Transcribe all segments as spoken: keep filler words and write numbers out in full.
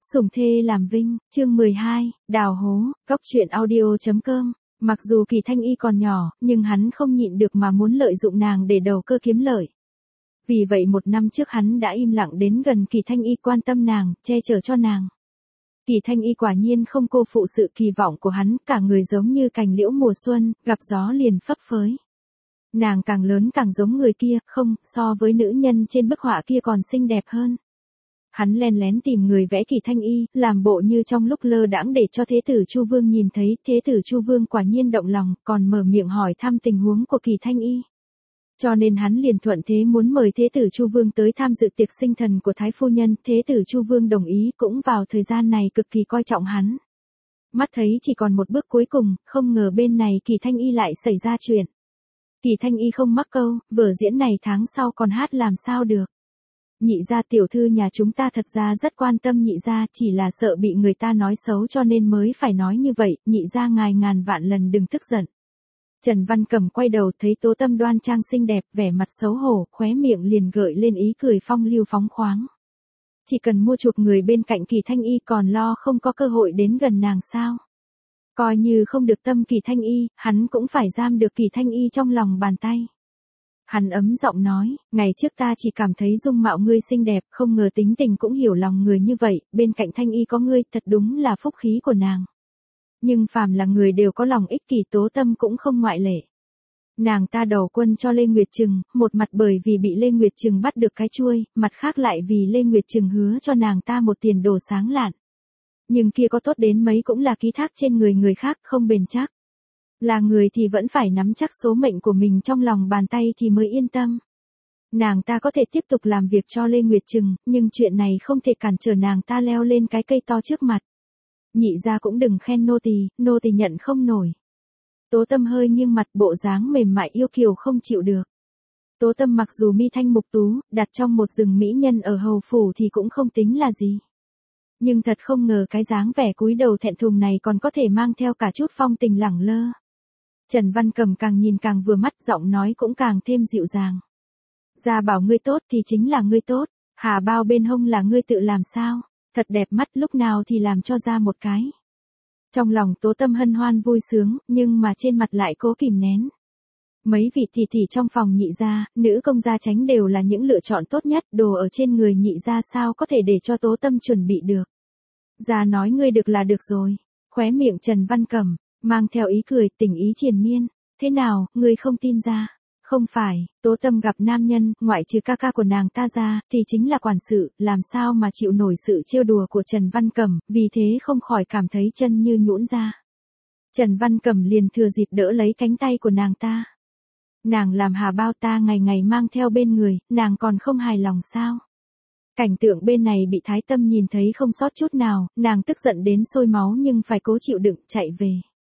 Sủng thê làm vinh, chương mười hai, đào hố, góc truyện audio chấm com. Mặc dù Kỳ Thanh Y còn nhỏ, nhưng hắn không nhịn được mà muốn lợi dụng nàng để đầu cơ kiếm lợi. Vì vậy một năm trước hắn đã im lặng đến gần Kỳ Thanh Y, quan tâm nàng, che chở cho nàng. Kỳ Thanh Y quả nhiên không cô phụ sự kỳ vọng của hắn, cả người giống như cành liễu mùa xuân, gặp gió liền phấp phới. Nàng càng lớn càng giống người kia, không, so với nữ nhân trên bức họa kia còn xinh đẹp hơn. Hắn len lén tìm người vẽ Kỳ Thanh Y, làm bộ như trong lúc lơ đãng để cho Thế tử Chu Vương nhìn thấy. Thế tử Chu Vương quả nhiên động lòng, còn mở miệng hỏi thăm tình huống của Kỳ Thanh Y. Cho nên hắn liền thuận thế muốn mời Thế tử Chu Vương tới tham dự tiệc sinh thần của Thái phu nhân. Thế tử Chu Vương đồng ý, cũng vào thời gian này cực kỳ coi trọng hắn. Mắt thấy chỉ còn một bước cuối cùng, không ngờ bên này Kỳ Thanh Y lại xảy ra chuyện. Kỳ Thanh Y không mắc câu, vở diễn này tháng sau còn hát làm sao được. Nhị gia tiểu thư nhà chúng ta thật ra rất quan tâm nhị gia, chỉ là sợ bị người ta nói xấu cho nên mới phải nói như vậy, nhị gia ngài ngàn vạn lần đừng tức giận. Trần Văn Cẩm quay đầu thấy Tố Tâm đoan trang xinh đẹp, vẻ mặt xấu hổ, khóe miệng liền gợi lên ý cười phong lưu phóng khoáng. Chỉ cần mua chuộc người bên cạnh Kỳ Thanh Y, còn lo không có cơ hội đến gần nàng sao? Coi như không được tâm Kỳ Thanh Y, hắn cũng phải giam được Kỳ Thanh Y trong lòng bàn tay. Hắn ấm giọng nói, ngày trước ta chỉ cảm thấy dung mạo ngươi xinh đẹp, không ngờ tính tình cũng hiểu lòng người như vậy, bên cạnh Thanh Y có ngươi, thật đúng là phúc khí của nàng. Nhưng phàm là người đều có lòng ích kỷ, Tố Tâm cũng không ngoại lệ. Nàng ta đầu quân cho Lê Nguyệt Trừng, một mặt bởi vì bị Lê Nguyệt Trừng bắt được cái chuôi, mặt khác lại vì Lê Nguyệt Trừng hứa cho nàng ta một tiền đồ sáng lạn. Nhưng kia có tốt đến mấy cũng là ký thác trên người người khác, không bền chắc. Là người thì vẫn phải nắm chắc số mệnh của mình trong lòng bàn tay thì mới yên tâm. Nàng ta có thể tiếp tục làm việc cho Lê Nguyệt Trừng, nhưng chuyện này không thể cản trở nàng ta leo lên cái cây to trước mặt. Nhị gia cũng đừng khen nô tỳ, nô tỳ nhận không nổi. Tố Tâm hơi nghiêng mặt, bộ dáng mềm mại yêu kiều không chịu được. Tố Tâm mặc dù mi thanh mục tú, đặt trong một rừng mỹ nhân ở hầu phủ thì cũng không tính là gì. Nhưng thật không ngờ cái dáng vẻ cúi đầu thẹn thùng này còn có thể mang theo cả chút phong tình lẳng lơ. Trần Văn Cẩm càng nhìn càng vừa mắt, giọng nói cũng càng thêm dịu dàng. Gia bảo ngươi tốt thì chính là ngươi tốt, hà bao bên hông là ngươi tự làm sao, thật đẹp mắt, lúc nào thì làm cho ra một cái. Trong lòng Tố Tâm hân hoan vui sướng, nhưng mà trên mặt lại cố kìm nén. Mấy vị tỷ tỷ trong phòng nhị gia, nữ công gia tránh đều là những lựa chọn tốt nhất, đồ ở trên người nhị gia sao có thể để cho Tố Tâm chuẩn bị được. Gia nói ngươi được là được rồi. Khóe miệng Trần Văn Cẩm mang theo ý cười, tình ý triền miên. Thế nào, ngươi không tin ra? Không phải, Tố Tâm gặp nam nhân, ngoại trừ ca ca của nàng ta ra, thì chính là quản sự, làm sao mà chịu nổi sự trêu đùa của Trần Văn Cẩm, vì thế không khỏi cảm thấy chân như nhũn ra. Trần Văn Cẩm liền thừa dịp đỡ lấy cánh tay của nàng ta. Nàng làm hà bao ta ngày ngày mang theo bên người, nàng còn không hài lòng sao? Cảnh tượng bên này bị Thái Tâm nhìn thấy không sót chút nào, nàng tức giận đến sôi máu nhưng phải cố chịu đựng, chạy về.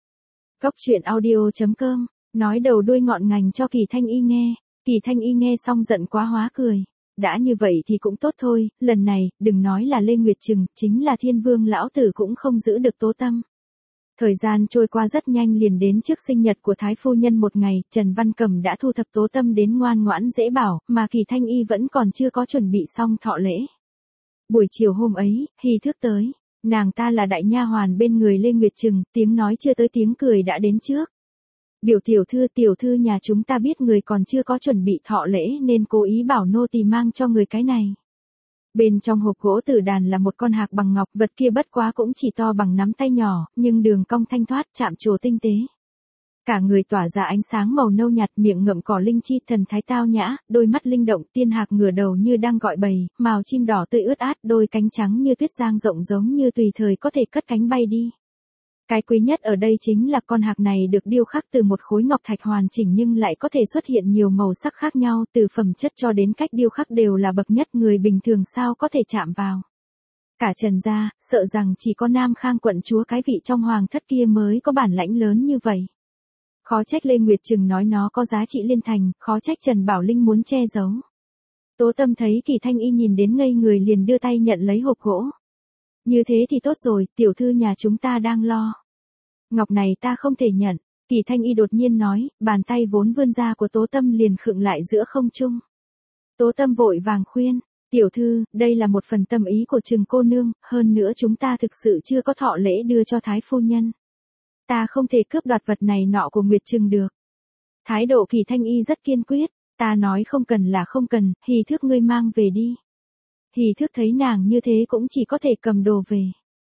Góc truyện audio chấm com, nói đầu đuôi ngọn ngành cho Kỳ Thanh Y nghe. Kỳ Thanh Y nghe xong giận quá hóa cười. Đã như vậy thì cũng tốt thôi, lần này, đừng nói là Lê Nguyệt Trừng, chính là Thiên Vương lão tử cũng không giữ được Tố Tâm. Thời gian trôi qua rất nhanh, liền đến trước sinh nhật của Thái phu nhân một ngày, Trần Văn Cẩm đã thu thập Tố Tâm đến ngoan ngoãn dễ bảo, mà Kỳ Thanh Y vẫn còn chưa có chuẩn bị xong thọ lễ. Buổi chiều hôm ấy, Hy Thước tới, nàng ta là đại nha hoàn bên người Lê Nguyệt Trừng, tiếng nói chưa tới tiếng cười đã đến trước. Biểu tiểu thư, tiểu thư nhà chúng ta biết người còn chưa có chuẩn bị thọ lễ nên cố ý bảo nô tỳ mang cho người cái này. Bên trong hộp gỗ tử đàn là một con hạc bằng ngọc, vật kia bất quá cũng chỉ to bằng nắm tay nhỏ, nhưng đường cong thanh thoát, chạm trổ tinh tế. Cả người tỏa ra ánh sáng màu nâu nhạt, miệng ngậm cỏ linh chi, thần thái tao nhã, đôi mắt linh động, tiên hạc ngửa đầu như đang gọi bầy, màu chim đỏ tươi ướt át, đôi cánh trắng như tuyết giang rộng giống như tùy thời có thể cất cánh bay đi. Cái quý nhất ở đây chính là con hạc này được điêu khắc từ một khối ngọc thạch hoàn chỉnh nhưng lại có thể xuất hiện nhiều màu sắc khác nhau, từ phẩm chất cho đến cách điêu khắc đều là bậc nhất, người bình thường sao có thể chạm vào. Cả Trần gia, sợ rằng chỉ có Nam Khang quận chúa cái vị trong hoàng thất kia mới có bản lãnh lớn như vậy. Khó trách Lê Nguyệt Trừng nói nó có giá trị liên thành, khó trách Trần Bảo Linh muốn che giấu. Tố Tâm thấy Kỳ Thanh Y nhìn đến ngây người liền đưa tay nhận lấy hộp gỗ. Như thế thì tốt rồi, tiểu thư nhà chúng ta đang lo. Ngọc này ta không thể nhận. Kỳ Thanh Y đột nhiên nói, bàn tay vốn vươn ra của Tố Tâm liền khựng lại giữa không trung. Tố Tâm vội vàng khuyên, Tiểu thư, đây là một phần tâm ý của Trừng cô nương, hơn nữa chúng ta thực sự chưa có thọ lễ đưa cho Thái phu nhân. Ta không thể cướp đoạt vật này nọ của Nguyệt Trừng được. Thái độ Kỳ Thanh Y rất kiên quyết, ta nói không cần là không cần, Hỷ Thước ngươi mang về đi. Hỷ Thước thấy nàng như thế cũng chỉ có thể cầm đồ về.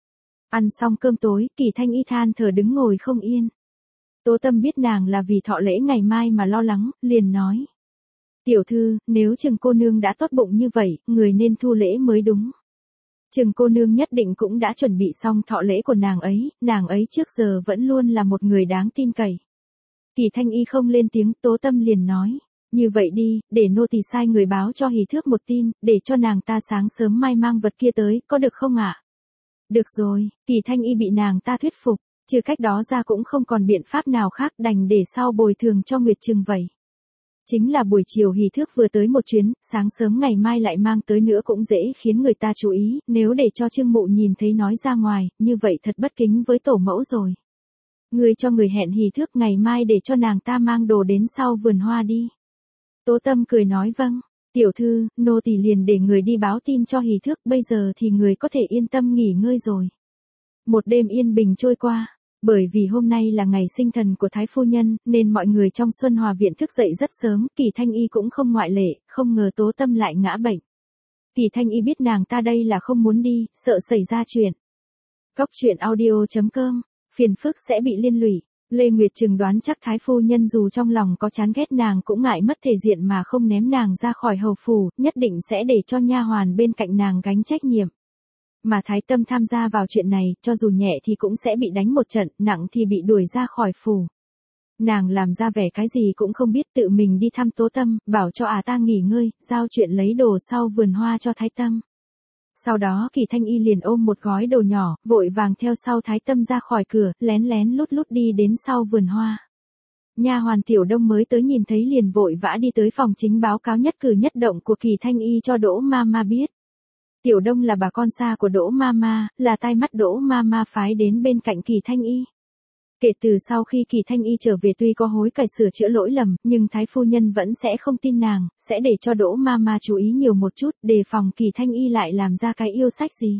Ăn xong cơm tối, Kỳ Thanh Y than thở đứng ngồi không yên. Tố Tâm biết nàng là vì thọ lễ ngày mai mà lo lắng, liền nói. Tiểu thư, nếu Trừng cô nương đã tốt bụng như vậy, người nên thu lễ mới đúng. Trừng cô nương nhất định cũng đã chuẩn bị xong thọ lễ của nàng ấy, nàng ấy trước giờ vẫn luôn là một người đáng tin cậy. Kỳ Thanh Y không lên tiếng, Tố Tâm liền nói. Như vậy đi, để nô tỳ sai người báo cho Hỷ Thước một tin, để cho nàng ta sáng sớm mai mang vật kia tới, có được không ạ? Được rồi, Kỳ Thanh Y bị nàng ta thuyết phục, trừ cách đó ra cũng không còn biện pháp nào khác, đành để sau bồi thường cho Nguyệt Trừng vậy. Chính là buổi chiều Hỷ Thước vừa tới một chuyến, sáng sớm ngày mai lại mang tới nữa cũng dễ khiến người ta chú ý, nếu để cho Trương Mụ nhìn thấy nói ra ngoài, như vậy thật bất kính với tổ mẫu rồi. Người cho người hẹn Hỷ Thước ngày mai để cho nàng ta mang đồ đến sau vườn hoa đi. Tố Tâm cười nói vâng, tiểu thư, nô tỳ liền để người đi báo tin cho Hỷ Thước, bây giờ thì người có thể yên tâm nghỉ ngơi rồi. Một đêm yên bình trôi qua, bởi vì hôm nay là ngày sinh thần của Thái phu nhân, nên mọi người trong Xuân Hòa viện thức dậy rất sớm, Kỳ Thanh Y cũng không ngoại lệ, không ngờ Tố Tâm lại ngã bệnh. Kỳ Thanh Y biết nàng ta đây là không muốn đi, sợ xảy ra chuyện. Cóc truyện audio chấm com, phiền phức sẽ bị liên lụy. Lê Nguyệt Trừng đoán chắc Thái phu nhân dù trong lòng có chán ghét nàng cũng ngại mất thể diện mà không ném nàng ra khỏi hầu phủ, nhất định sẽ để cho nha hoàn bên cạnh nàng gánh trách nhiệm. Mà Thái Tâm tham gia vào chuyện này, cho dù nhẹ thì cũng sẽ bị đánh một trận, nặng thì bị đuổi ra khỏi phủ. Nàng làm ra vẻ cái gì cũng không biết, tự mình đi thăm Tố Tâm, bảo cho à ta nghỉ ngơi, giao chuyện lấy đồ sau vườn hoa cho Thái Tâm. Sau đó Kỳ Thanh Y liền ôm một gói đồ nhỏ, vội vàng theo sau Thái Tâm ra khỏi cửa, lén lén lút lút đi đến sau vườn hoa. Nha hoàn Tiểu Đông mới tới nhìn thấy liền vội vã đi tới phòng chính báo cáo nhất cử nhất động của Kỳ Thanh Y cho Đỗ Mama biết. Tiểu Đông là bà con xa của Đỗ Mama, là tai mắt Đỗ Mama phái đến bên cạnh Kỳ Thanh Y. Kể từ sau khi Kỳ Thanh Y trở về tuy có hối cải sửa chữa lỗi lầm, nhưng Thái phu nhân vẫn sẽ không tin nàng, sẽ để cho Đỗ Mama chú ý nhiều một chút, đề phòng Kỳ Thanh Y lại làm ra cái yêu sách gì.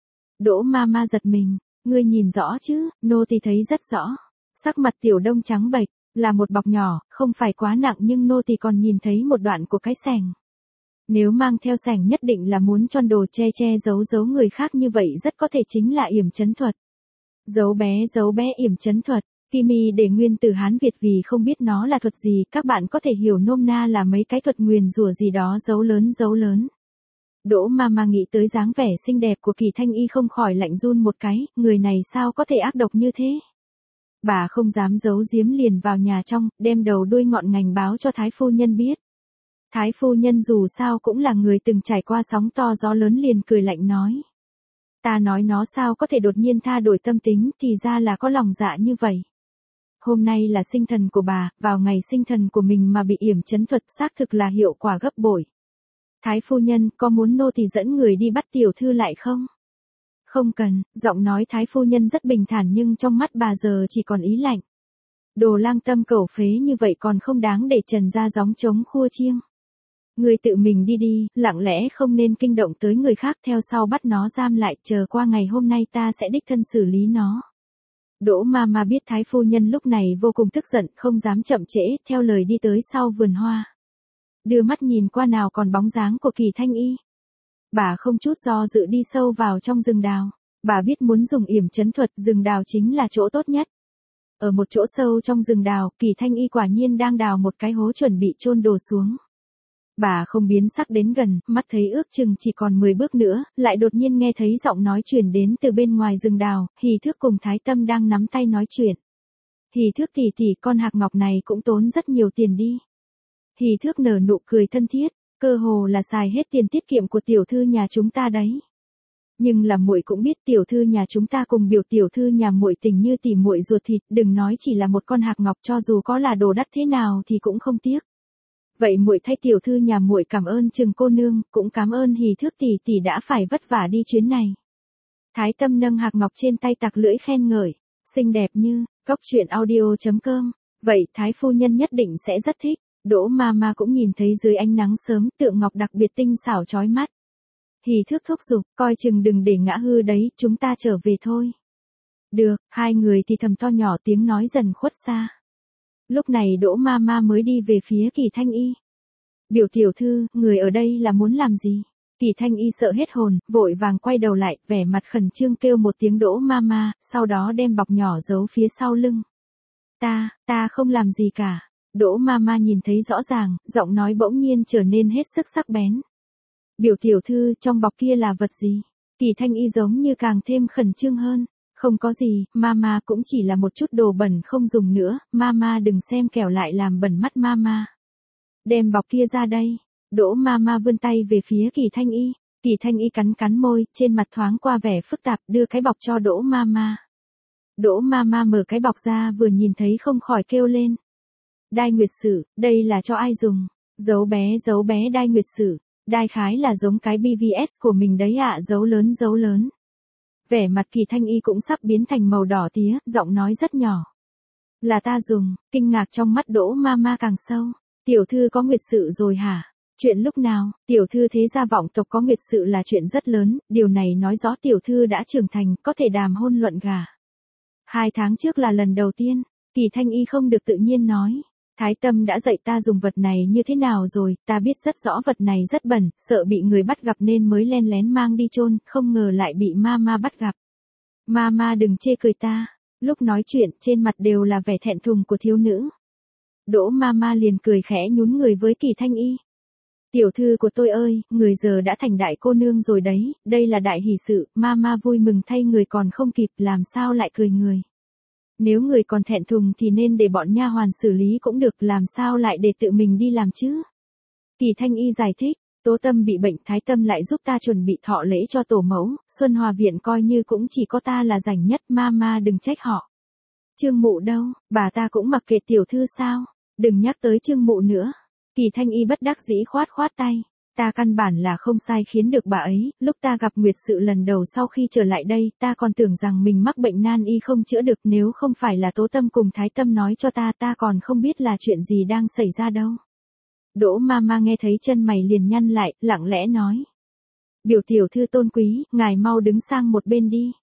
Đỗ Mama giật mình, ngươi nhìn rõ chứ, nô tỳ thấy rất rõ. Sắc mặt Tiểu Đông trắng bệch, là một bọc nhỏ, không phải quá nặng nhưng nô tỳ còn nhìn thấy một đoạn của cái xẻng. Nếu mang theo xẻng nhất định là muốn cho đồ che che giấu giấu người khác, như vậy rất có thể chính là yểm chấn thuật. Giấu bé giấu bé yểm chấn thuật, Kimi để nguyên từ Hán Việt vì không biết nó là thuật gì, các bạn có thể hiểu nôm na là mấy cái thuật nguyền rủa gì đó giấu lớn giấu lớn. Đỗ Mama nghĩ tới dáng vẻ xinh đẹp của Kỳ Thanh Y không khỏi lạnh run một cái, người này sao có thể ác độc như thế. Bà không dám giấu giếm liền vào nhà trong, đem đầu đuôi ngọn ngành báo cho Thái phu nhân biết. Thái phu nhân dù sao cũng là người từng trải qua sóng to gió lớn liền cười lạnh nói. Ta nói nó sao có thể đột nhiên tha đổi tâm tính, thì ra là có lòng dạ như vậy. Hôm nay là sinh thần của bà, vào ngày sinh thần của mình mà bị yểm chấn thuật, xác thực là hiệu quả gấp bội. Thái phu nhân, có muốn nô tỳ dẫn người đi bắt tiểu thư lại không? Không cần, giọng nói Thái phu nhân rất bình thản nhưng trong mắt bà giờ chỉ còn ý lạnh. Đồ lang tâm cẩu phế như vậy còn không đáng để trần ra gióng trống khua chiêng. Người tự mình đi đi, lặng lẽ không nên kinh động tới người khác, theo sau bắt nó giam lại, chờ qua ngày hôm nay ta sẽ đích thân xử lý nó. Đỗ Mama biết Thái phu nhân lúc này vô cùng tức giận, không dám chậm trễ, theo lời đi tới sau vườn hoa. Đưa mắt nhìn qua nào còn bóng dáng của Kỳ Thanh Y. Bà không chút do dự đi sâu vào trong rừng đào. Bà biết muốn dùng yểm chấn thuật, rừng đào chính là chỗ tốt nhất. Ở một chỗ sâu trong rừng đào, Kỳ Thanh Y quả nhiên đang đào một cái hố chuẩn bị chôn đồ xuống. Bà không biến sắc đến gần, mắt thấy ước chừng chỉ còn mười bước nữa, lại đột nhiên nghe thấy giọng nói truyền đến từ bên ngoài rừng đào, Hỷ Thước cùng Thái Tâm đang nắm tay nói chuyện. Hỷ Thước tỷ tỷ, con hạc ngọc này cũng tốn rất nhiều tiền đi. Hỷ Thước nở nụ cười thân thiết, cơ hồ là xài hết tiền tiết kiệm của tiểu thư nhà chúng ta đấy. Nhưng là muội cũng biết tiểu thư nhà chúng ta cùng biểu tiểu thư nhà muội tình như tỉ muội ruột thịt, đừng nói chỉ là một con hạc ngọc, cho dù có là đồ đắt thế nào thì cũng không tiếc. Vậy muội thay tiểu thư nhà muội cảm ơn Trừng cô nương, cũng cảm ơn Hỷ Thước tỷ tỷ đã phải vất vả đi chuyến này. Thái Tâm nâng hạc ngọc trên tay tặc lưỡi khen ngợi, xinh đẹp như, cóc truyện audio chấm com. Vậy Thái phu nhân nhất định sẽ rất thích. Đỗ Mama cũng nhìn thấy dưới ánh nắng sớm, tượng ngọc đặc biệt tinh xảo chói mắt. hì thước thúc giục, coi chừng đừng để ngã hư đấy, chúng ta trở về thôi. Được, hai người thì thầm to nhỏ tiếng nói dần khuất xa. Lúc này Đỗ Mama mới đi về phía Kỳ Thanh Y. Biểu tiểu thư, người ở đây là muốn làm gì? Kỳ Thanh Y sợ hết hồn, vội vàng quay đầu lại, vẻ mặt khẩn trương kêu một tiếng Đỗ Mama, sau đó đem bọc nhỏ giấu phía sau lưng. Ta, ta không làm gì cả. Đỗ Mama nhìn thấy rõ ràng, giọng nói bỗng nhiên trở nên hết sức sắc bén. Biểu tiểu thư, trong bọc kia là vật gì? Kỳ Thanh Y giống như càng thêm khẩn trương hơn. Không có gì, Mama cũng chỉ là một chút đồ bẩn không dùng nữa, Mama đừng xem kẻo lại làm bẩn mắt Mama. Đem bọc kia ra đây. Đỗ Mama vươn tay về phía Kỳ Thanh Y. Kỳ Thanh Y cắn cắn môi, trên mặt thoáng qua vẻ phức tạp, đưa cái bọc cho Đỗ Mama. Đỗ Mama mở cái bọc ra vừa nhìn thấy không khỏi kêu lên. Đai nguyệt sử, đây là cho ai dùng? Dấu bé dấu bé đai nguyệt sử, đai khái là giống cái bê vê ét của mình đấy ạ, dấu lớn dấu lớn. Vẻ mặt Kỳ Thanh Y cũng sắp biến thành màu đỏ tía, giọng nói rất nhỏ. Là ta dùng, kinh ngạc trong mắt Đỗ Mama càng sâu. Tiểu thư có nguyệt sự rồi hả? Chuyện lúc nào? Tiểu thư thế gia vọng tộc có nguyệt sự là chuyện rất lớn, điều này nói rõ tiểu thư đã trưởng thành, có thể đàm hôn luận gả. Hai tháng trước là lần đầu tiên, Kỳ Thanh Y không được tự nhiên nói. Thái Tâm đã dạy ta dùng vật này như thế nào rồi, ta biết rất rõ vật này rất bẩn, sợ bị người bắt gặp nên mới len lén mang đi chôn, không ngờ lại bị Mama bắt gặp. Mama đừng chê cười ta. Lúc nói chuyện, trên mặt đều là vẻ thẹn thùng của thiếu nữ. Đỗ Mama liền cười khẽ nhún người với Kỳ Thanh Y. Tiểu thư của tôi ơi, người giờ đã thành đại cô nương rồi đấy, đây là đại hỷ sự, Mama vui mừng thay người còn không kịp, làm sao lại cười người. Nếu người còn thẹn thùng thì nên để bọn nha hoàn xử lý cũng được, làm sao lại để tự mình đi làm chứ. Kỳ Thanh Y giải thích, Tố Tâm bị bệnh, Thái Tâm lại giúp ta chuẩn bị thọ lễ cho tổ mẫu, Xuân Hòa Viện coi như cũng chỉ có ta là rảnh nhất, Mama đừng trách họ. Trương Mụ đâu, bà ta cũng mặc kệ tiểu thư sao, đừng nhắc tới Trương Mụ nữa. Kỳ Thanh Y bất đắc dĩ khoát khoát tay. Ta căn bản là không sai khiến được bà ấy, lúc ta gặp nguyệt sự lần đầu sau khi trở lại đây, ta còn tưởng rằng mình mắc bệnh nan y không chữa được, nếu không phải là Tố Tâm cùng Thái Tâm nói cho ta, ta còn không biết là chuyện gì đang xảy ra đâu. Đỗ Mama nghe thấy chân mày liền nhăn lại, lặng lẽ nói. Biểu tiểu thư tôn quý, ngài mau đứng sang một bên đi.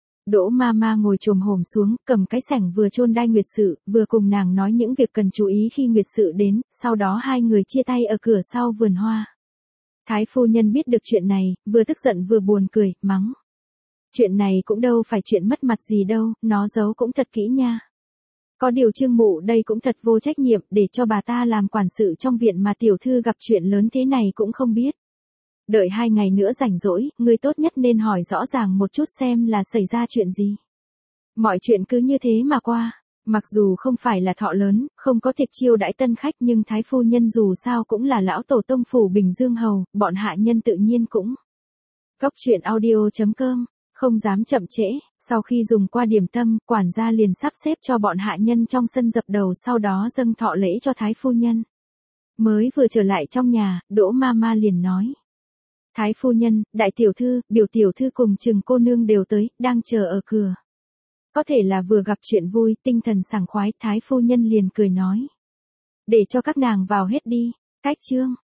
Đỗ Mama ngồi chồm hổm xuống, cầm cái xẻng vừa chôn đai nguyệt sự, vừa cùng nàng nói những việc cần chú ý khi nguyệt sự đến, sau đó hai người chia tay ở cửa sau vườn hoa. Thái phu nhân biết được chuyện này, vừa tức giận vừa buồn cười, mắng. Chuyện này cũng đâu phải chuyện mất mặt gì đâu, nó giấu cũng thật kỹ nha. Có điều Trương Mụ đây cũng thật vô trách nhiệm, để cho bà ta làm quản sự trong viện mà tiểu thư gặp chuyện lớn thế này cũng không biết. Đợi hai ngày nữa rảnh rỗi, người tốt nhất nên hỏi rõ ràng một chút xem là xảy ra chuyện gì. Mọi chuyện cứ như thế mà qua. Mặc dù không phải là thọ lớn, không có tiệc chiêu đãi tân khách nhưng Thái phu nhân dù sao cũng là lão tổ tông phủ Bình Dương Hầu, bọn hạ nhân tự nhiên cũng. Cốc truyện audio chấm com, không dám chậm trễ, sau khi dùng qua điểm tâm, quản gia liền sắp xếp cho bọn hạ nhân trong sân dập đầu, sau đó dâng thọ lễ cho Thái phu nhân. Mới vừa trở lại trong nhà, Đỗ Mama liền nói. Thái phu nhân, đại tiểu thư, biểu tiểu thư cùng Trừng cô nương đều tới, đang chờ ở cửa. Có thể là vừa gặp chuyện vui, tinh thần sảng khoái, Thái phu nhân liền cười nói. Để cho các nàng vào hết đi. Cách chương.